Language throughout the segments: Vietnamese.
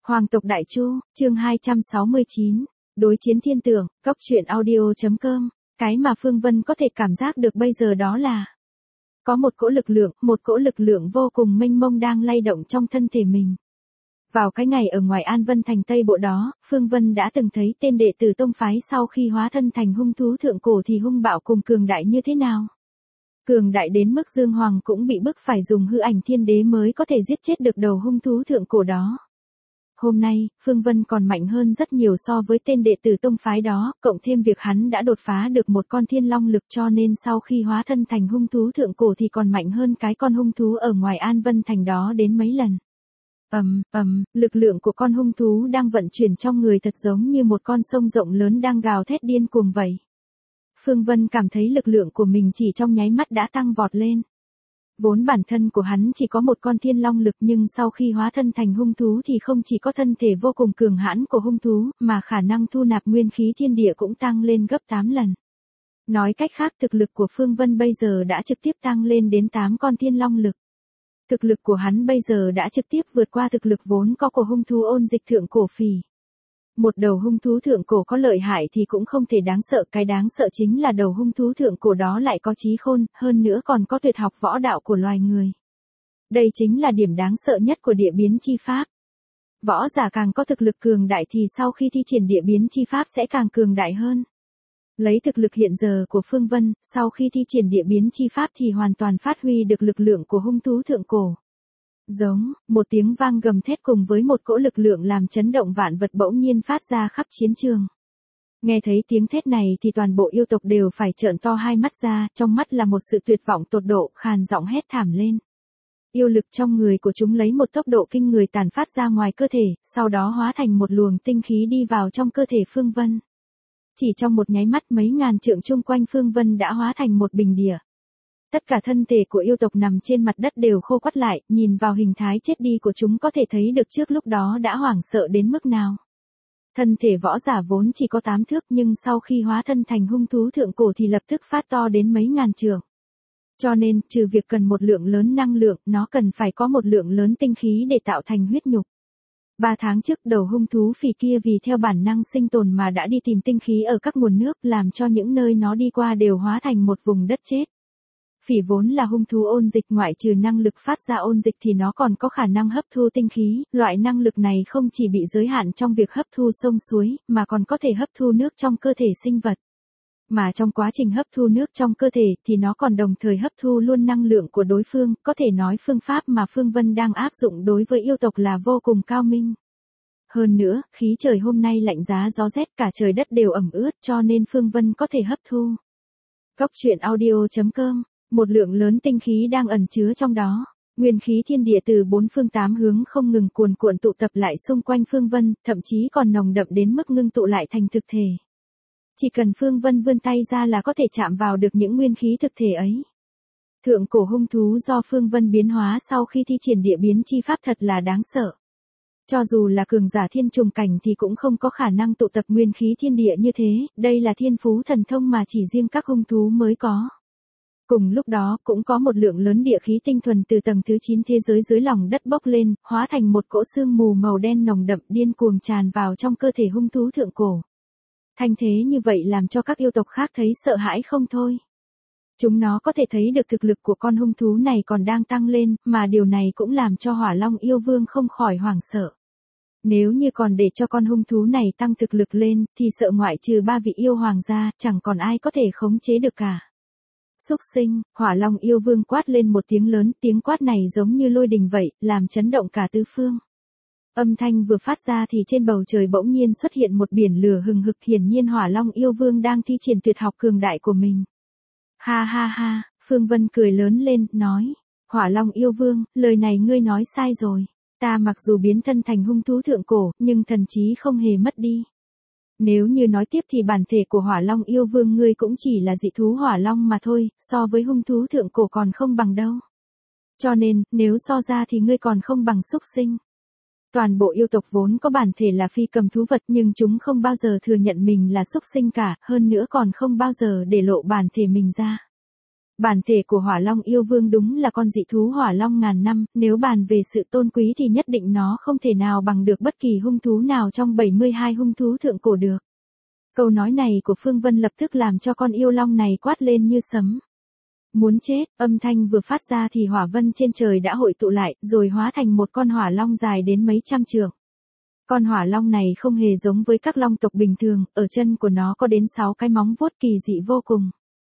Hoàng tộc Đại Chu, chương 269, đối chiến thiên tượng, góc truyện audio.com, cái mà Phương Vân có thể cảm giác được bây giờ đó là có một cỗ lực lượng vô cùng mênh mông đang lay động trong thân thể mình. Vào cái ngày ở ngoài An Vân Thành Tây Bộ đó, Phương Vân đã từng thấy tên đệ tử tông phái sau khi hóa thân thành hung thú thượng cổ thì hung bạo cùng cường đại như thế nào. Cường đại đến mức Dương Hoàng cũng bị bức phải dùng hư ảnh thiên đế mới có thể giết chết được đầu hung thú thượng cổ đó. Hôm nay, Phương Vân còn mạnh hơn rất nhiều so với tên đệ tử tông phái đó, cộng thêm việc hắn đã đột phá được một con thiên long lực cho nên sau khi hóa thân thành hung thú thượng cổ thì còn mạnh hơn cái con hung thú ở ngoài An Vân Thành đó đến mấy lần. Lực lượng của con hung thú đang vận chuyển trong người thật giống như một con sông rộng lớn đang gào thét điên cuồng vậy. Phương Vân cảm thấy lực lượng của mình chỉ trong nháy mắt đã tăng vọt lên. Vốn bản thân của hắn chỉ có một con thiên long lực nhưng sau khi hóa thân thành hung thú thì không chỉ có thân thể vô cùng cường hãn của hung thú mà khả năng thu nạp nguyên khí thiên địa cũng tăng lên gấp 8 lần. Nói cách khác thực lực của Phương Vân bây giờ đã trực tiếp tăng lên đến 8 con thiên long lực. Thực lực của hắn bây giờ đã trực tiếp vượt qua thực lực vốn có của hung thú ôn dịch thượng cổ phì. Một đầu hung thú thượng cổ có lợi hại thì cũng không thể đáng sợ, cái đáng sợ chính là đầu hung thú thượng cổ đó lại có trí khôn, hơn nữa còn có tuyệt học võ đạo của loài người. Đây chính là điểm đáng sợ nhất của địa biến chi pháp. Võ giả càng có thực lực cường đại thì sau khi thi triển địa biến chi pháp sẽ càng cường đại hơn. Lấy thực lực hiện giờ của Phương Vân, sau khi thi triển địa biến chi pháp thì hoàn toàn phát huy được lực lượng của hung thú thượng cổ. Giống, một tiếng vang gầm thét cùng với một cỗ lực lượng làm chấn động vạn vật bỗng nhiên phát ra khắp chiến trường. Nghe thấy tiếng thét này thì toàn bộ yêu tộc đều phải trợn to hai mắt ra, trong mắt là một sự tuyệt vọng tột độ, khàn giọng hét thảm lên. Yêu lực trong người của chúng lấy một tốc độ kinh người tàn phát ra ngoài cơ thể, sau đó hóa thành một luồng tinh khí đi vào trong cơ thể Phương Vân. Chỉ trong một nháy mắt mấy ngàn trượng chung quanh Phương Vân đã hóa thành một bình địa. Tất cả thân thể của yêu tộc nằm trên mặt đất đều khô quắt lại, nhìn vào hình thái chết đi của chúng có thể thấy được trước lúc đó đã hoảng sợ đến mức nào. Thân thể võ giả vốn chỉ có 8 thước nhưng sau khi hóa thân thành hung thú thượng cổ thì lập tức phát to đến mấy ngàn trượng. Cho nên, trừ việc cần một lượng lớn năng lượng, nó cần phải có một lượng lớn tinh khí để tạo thành huyết nhục. 3 tháng trước đầu hung thú phì kia vì theo bản năng sinh tồn mà đã đi tìm tinh khí ở các nguồn nước làm cho những nơi nó đi qua đều hóa thành một vùng đất chết. Phỉ vốn là hung thú ôn dịch, ngoại trừ năng lực phát ra ôn dịch thì nó còn có khả năng hấp thu tinh khí, loại năng lực này không chỉ bị giới hạn trong việc hấp thu sông suối, mà còn có thể hấp thu nước trong cơ thể sinh vật. Mà trong quá trình hấp thu nước trong cơ thể thì nó còn đồng thời hấp thu luôn năng lượng của đối phương, có thể nói phương pháp mà Phương Vân đang áp dụng đối với yêu tộc là vô cùng cao minh. Hơn nữa, khí trời hôm nay lạnh giá gió rét cả trời đất đều ẩm ướt cho nên Phương Vân có thể hấp thu. Góc truyện audio.com, một lượng lớn tinh khí đang ẩn chứa trong đó. Nguyên khí thiên địa từ 4 phương 8 hướng không ngừng cuồn cuộn tụ tập lại xung quanh Phương Vân, thậm chí còn nồng đậm đến mức ngưng tụ lại thành thực thể. Chỉ cần Phương Vân vươn tay ra là có thể chạm vào được những nguyên khí thực thể ấy. Thượng cổ hung thú do Phương Vân biến hóa sau khi thi triển địa biến chi pháp thật là đáng sợ. Cho dù là cường giả thiên trùng cảnh thì cũng không có khả năng tụ tập nguyên khí thiên địa như thế, đây là thiên phú thần thông mà chỉ riêng các hung thú mới có. Cùng lúc đó cũng có một lượng lớn địa khí tinh thuần từ tầng thứ 9 thế giới dưới lòng đất bốc lên, hóa thành một cỗ sương mù màu đen nồng đậm điên cuồng tràn vào trong cơ thể hung thú thượng cổ. Thanh thế như vậy làm cho các yêu tộc khác thấy sợ hãi không thôi. Chúng nó có thể thấy được thực lực của con hung thú này còn đang tăng lên, mà điều này cũng làm cho Hỏa Long yêu vương không khỏi hoảng sợ. Nếu như còn để cho con hung thú này tăng thực lực lên, thì sợ ngoại trừ 3 vị yêu hoàng gia, chẳng còn ai có thể khống chế được cả. Xúc sinh, Hỏa Long yêu vương quát lên một tiếng lớn, tiếng quát này giống như lôi đình vậy, làm chấn động cả tứ phương. Âm thanh vừa phát ra thì trên bầu trời bỗng nhiên xuất hiện một biển lửa hừng hực, hiển nhiên Hỏa Long yêu vương đang thi triển tuyệt học cường đại của mình. Ha ha ha, Phương Vân cười lớn lên, nói, Hỏa Long yêu vương, lời này ngươi nói sai rồi. Ta mặc dù biến thân thành hung thú thượng cổ, nhưng thần trí không hề mất đi. Nếu như nói tiếp thì bản thể của Hỏa Long yêu vương ngươi cũng chỉ là dị thú Hỏa Long mà thôi, so với hung thú thượng cổ còn không bằng đâu. Cho nên, nếu so ra thì ngươi còn không bằng xúc sinh. Toàn bộ yêu tộc vốn có bản thể là phi cầm thú vật nhưng chúng không bao giờ thừa nhận mình là xúc sinh cả, hơn nữa còn không bao giờ để lộ bản thể mình ra. Bản thể của Hỏa Long yêu vương đúng là con dị thú Hỏa Long ngàn năm, nếu bàn về sự tôn quý thì nhất định nó không thể nào bằng được bất kỳ hung thú nào trong 72 hung thú thượng cổ được. Câu nói này của Phương Vân lập tức làm cho con yêu long này quát lên như sấm. Muốn chết, âm thanh vừa phát ra thì hỏa vân trên trời đã hội tụ lại, rồi hóa thành một con hỏa long dài đến mấy trăm trượng. Con hỏa long này không hề giống với các long tộc bình thường, ở chân của nó có đến 6 cái móng vuốt kỳ dị vô cùng.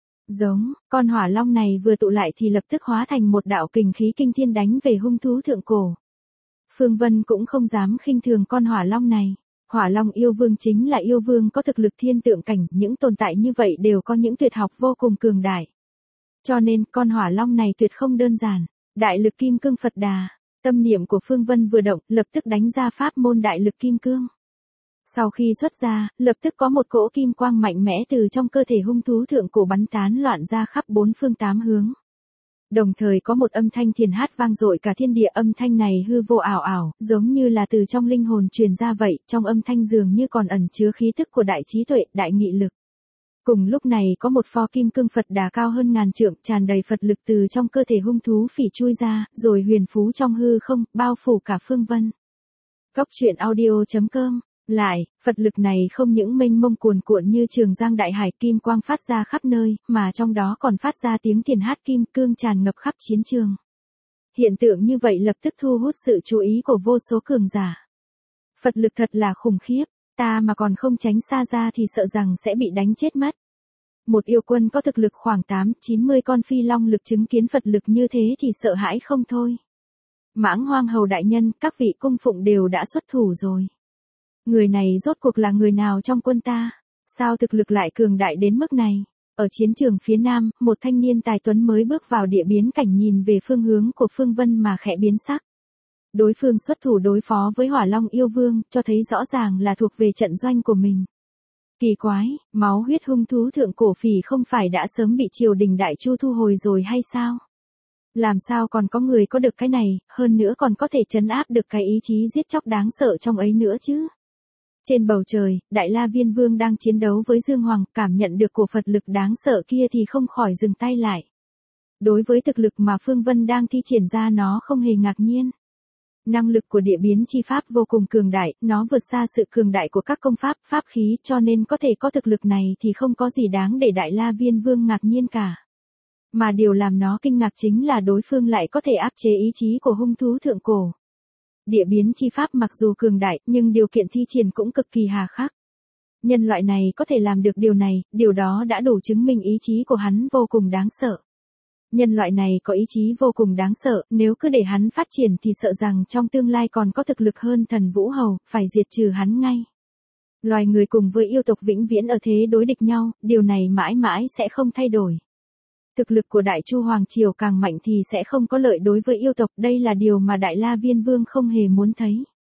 Con hỏa long này vừa tụ lại thì lập tức hóa thành một đạo kình khí kinh thiên đánh về hung thú thượng cổ. Phương Vân cũng không dám khinh thường con hỏa long này. Hỏa Long yêu vương chính là yêu vương có thực lực thiên tượng cảnh, những tồn tại như vậy đều có những tuyệt học vô cùng cường đại. Cho nên, con Hỏa Long này tuyệt không đơn giản. Đại lực kim cương Phật Đà. Tâm niệm của Phương Vân vừa động, lập tức đánh ra pháp môn đại lực kim cương. Sau khi xuất ra, lập tức có một cỗ kim quang mạnh mẽ từ trong cơ thể hung thú thượng cổ bắn tán loạn ra khắp bốn phương tám hướng. Đồng thời có một âm thanh thiền hát vang dội cả thiên địa, âm thanh này hư vô ảo ảo, giống như là từ trong linh hồn truyền ra vậy, trong âm thanh dường như còn ẩn chứa khí tức của đại trí tuệ, đại nghị lực. Cùng lúc này có một pho kim cương Phật Đà cao hơn ngàn trượng, tràn đầy Phật lực từ trong cơ thể hung thú phỉ chui ra, rồi huyền phú trong hư không, bao phủ cả Phương Vân. Cốc truyện audio.com. Lại, Phật lực này không những mênh mông cuồn cuộn như trường giang đại hải, kim quang phát ra khắp nơi, mà trong đó còn phát ra tiếng thiền hát kim cương tràn ngập khắp chiến trường. Hiện tượng như vậy lập tức thu hút sự chú ý của vô số cường giả. Phật lực thật là khủng khiếp, ta mà còn không tránh xa ra thì sợ rằng sẽ bị đánh chết mất. Một yêu quân có thực lực khoảng 8-90 con phi long lực chứng kiến Phật lực như thế thì sợ hãi không thôi. Mãng Hoang Hầu đại nhân, các vị cung phụng đều đã xuất thủ rồi. Người này rốt cuộc là người nào trong quân ta? Sao thực lực lại cường đại đến mức này? Ở chiến trường phía nam, một thanh niên tài tuấn mới bước vào địa biến cảnh nhìn về phương hướng của Phương Vân mà khẽ biến sắc. Đối phương xuất thủ đối phó với Hỏa Long yêu vương, cho thấy rõ ràng là thuộc về trận doanh của mình. Kỳ quái, máu huyết hung thú thượng cổ phỉ không phải đã sớm bị triều đình Đại Chu thu hồi rồi hay sao? Làm sao còn có người có được cái này, hơn nữa còn có thể trấn áp được cái ý chí giết chóc đáng sợ trong ấy nữa chứ? Trên bầu trời, Đại La Viên Vương đang chiến đấu với Dương Hoàng, cảm nhận được cổ Phật lực đáng sợ kia thì không khỏi dừng tay lại. Đối với thực lực mà Phương Vân đang thi triển ra nó không hề ngạc nhiên. Năng lực của địa biến chi pháp vô cùng cường đại, nó vượt xa sự cường đại của các công pháp, pháp khí, cho nên có thể có thực lực này thì không có gì đáng để Đại La Viên Vương ngạc nhiên cả. Mà điều làm nó kinh ngạc chính là đối phương lại có thể áp chế ý chí của hung thú thượng cổ. Địa biến chi pháp mặc dù cường đại, nhưng điều kiện thi triển cũng cực kỳ hà khắc. Nhân loại này có thể làm được điều này, điều đó đã đủ chứng minh ý chí của hắn vô cùng đáng sợ. Nhân loại này có ý chí vô cùng đáng sợ, nếu cứ để hắn phát triển thì sợ rằng trong tương lai còn có thực lực hơn Thần Vũ Hầu, phải diệt trừ hắn ngay. Loài người cùng với yêu tộc vĩnh viễn ở thế đối địch nhau, điều này mãi mãi sẽ không thay đổi. Thực lực của Đại Chu Hoàng Triều càng mạnh thì sẽ không có lợi đối với yêu tộc, đây là điều mà Đại La Viên Vương không hề muốn thấy.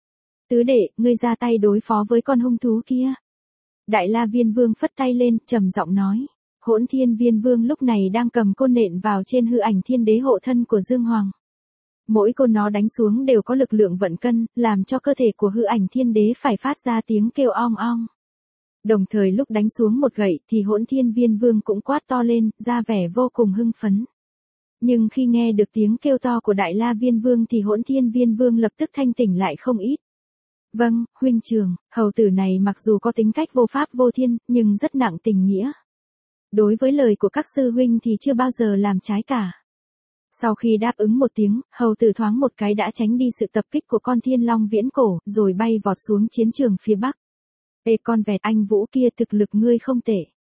Tứ đệ, ngươi ra tay đối phó với con hung thú kia. Đại La Viên Vương phất tay lên, trầm giọng nói. Hỗn Thiên Viên Vương lúc này đang cầm côn nện vào trên hư ảnh thiên đế hộ thân của Dương Hoàng. Mỗi côn nó đánh xuống đều có lực lượng vận cân, làm cho cơ thể của hư ảnh thiên đế phải phát ra tiếng kêu ong ong. Đồng thời lúc đánh xuống một gậy thì Hỗn Thiên Viên Vương cũng quát to lên, ra vẻ vô cùng hưng phấn. Nhưng khi nghe được tiếng kêu to của Đại La Viên Vương thì Hỗn Thiên Viên Vương lập tức thanh tỉnh lại không ít. Vâng, huynh trưởng, hầu tử này mặc dù có tính cách vô pháp vô thiên, nhưng rất nặng tình nghĩa. Đối với lời của các sư huynh thì chưa bao giờ làm trái cả. Sau khi đáp ứng một tiếng, hầu tử thoáng một cái đã tránh đi sự tập kích của con thiên long viễn cổ, rồi bay vọt xuống chiến trường phía bắc. Ê con vẹt, anh Vũ kia thực lực ngươi không tệ.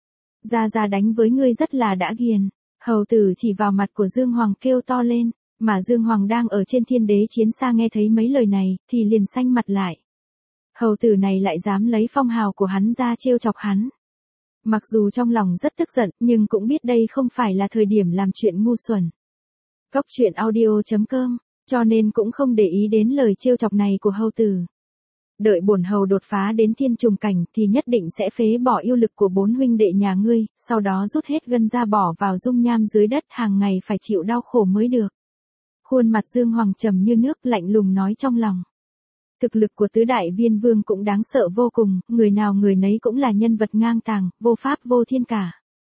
Ra đánh với ngươi rất là đã ghiền. Hầu tử chỉ vào mặt của Dương Hoàng kêu to lên, mà Dương Hoàng đang ở trên thiên đế chiến xa nghe thấy mấy lời này, thì liền xanh mặt lại. Hầu tử này lại dám lấy phong hào của hắn ra trêu chọc hắn. Mặc dù trong lòng rất tức giận, nhưng cũng biết đây không phải là thời điểm làm chuyện ngu xuẩn. Cốc truyện audio.com, cho nên cũng không để ý đến lời trêu chọc này của hầu tử. Đợi bổn hầu đột phá đến thiên trùng cảnh thì nhất định sẽ phế bỏ yêu lực của 4 huynh đệ nhà ngươi, sau đó rút hết gân ra bỏ vào dung nham dưới đất, hàng ngày phải chịu đau khổ mới được. Khuôn mặt Dương Hoàng trầm như nước, lạnh lùng nói trong lòng. Thực lực của tứ đại viên vương cũng đáng sợ vô cùng, người nào người nấy cũng là nhân vật ngang tàng, vô pháp vô thiên cả.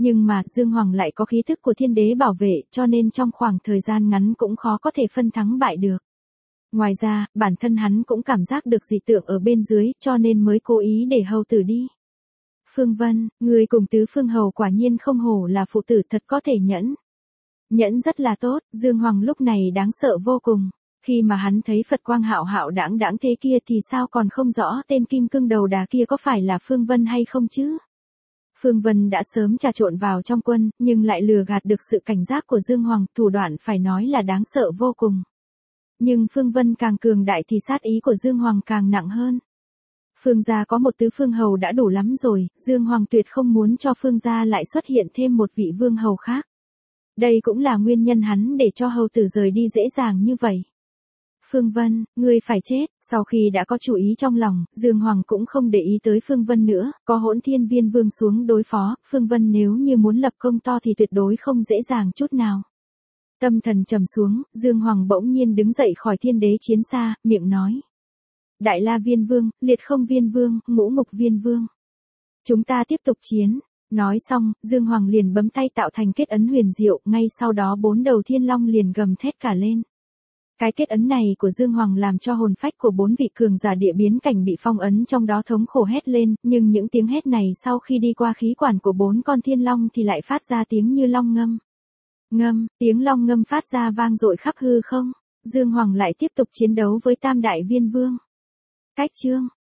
Nhưng mà Dương Hoàng lại có khí thức của thiên đế bảo vệ cho nên trong khoảng thời gian ngắn cũng khó có thể phân thắng bại được. Ngoài ra, bản thân hắn cũng cảm giác được dị tượng ở bên dưới cho nên mới cố ý để hầu tử đi. Phương Vân, người cùng tứ phương hầu quả nhiên không hổ là phụ tử thật có thể nhẫn. Nhẫn rất là tốt, Dương Hoàng lúc này đáng sợ vô cùng. Khi mà hắn thấy Phật quang hạo hạo đãng đãng thế kia thì sao còn không rõ tên kim cương đầu đà kia có phải là Phương Vân hay không chứ? Phương Vân đã sớm trà trộn vào trong quân, nhưng lại lừa gạt được sự cảnh giác của Dương Hoàng, thủ đoạn phải nói là đáng sợ vô cùng. Nhưng Phương Vân càng cường đại thì sát ý của Dương Hoàng càng nặng hơn. Phương gia có một tứ phương hầu đã đủ lắm rồi, Dương Hoàng tuyệt không muốn cho Phương gia lại xuất hiện thêm một vị vương hầu khác. Đây cũng là nguyên nhân hắn để cho hầu tử rời đi dễ dàng như vậy. Phương Vân, ngươi phải chết, sau khi đã có chủ ý trong lòng, Dương Hoàng cũng không để ý tới Phương Vân nữa, có Hỗn Thiên Viên Vương xuống đối phó, Phương Vân nếu như muốn lập công to thì tuyệt đối không dễ dàng chút nào. Tâm thần trầm xuống, Dương Hoàng bỗng nhiên đứng dậy khỏi thiên đế chiến xa, miệng nói. Đại La Viên Vương, Liệt Không Viên Vương, Ngũ Ngục Viên Vương. Chúng ta tiếp tục chiến. Nói xong, Dương Hoàng liền bấm tay tạo thành kết ấn huyền diệu, ngay sau đó 4 đầu thiên long liền gầm thét cả lên. Cái kết ấn này của Dương Hoàng làm cho hồn phách của 4 vị cường giả địa biến cảnh bị phong ấn trong đó thống khổ hét lên, nhưng những tiếng hét này sau khi đi qua khí quản của 4 con thiên long thì lại phát ra tiếng như long ngâm. Ngâm, tiếng long ngâm phát ra vang dội khắp hư không. Dương Hoàng lại tiếp tục chiến đấu với Tam Đại Viên Vương. Cách chương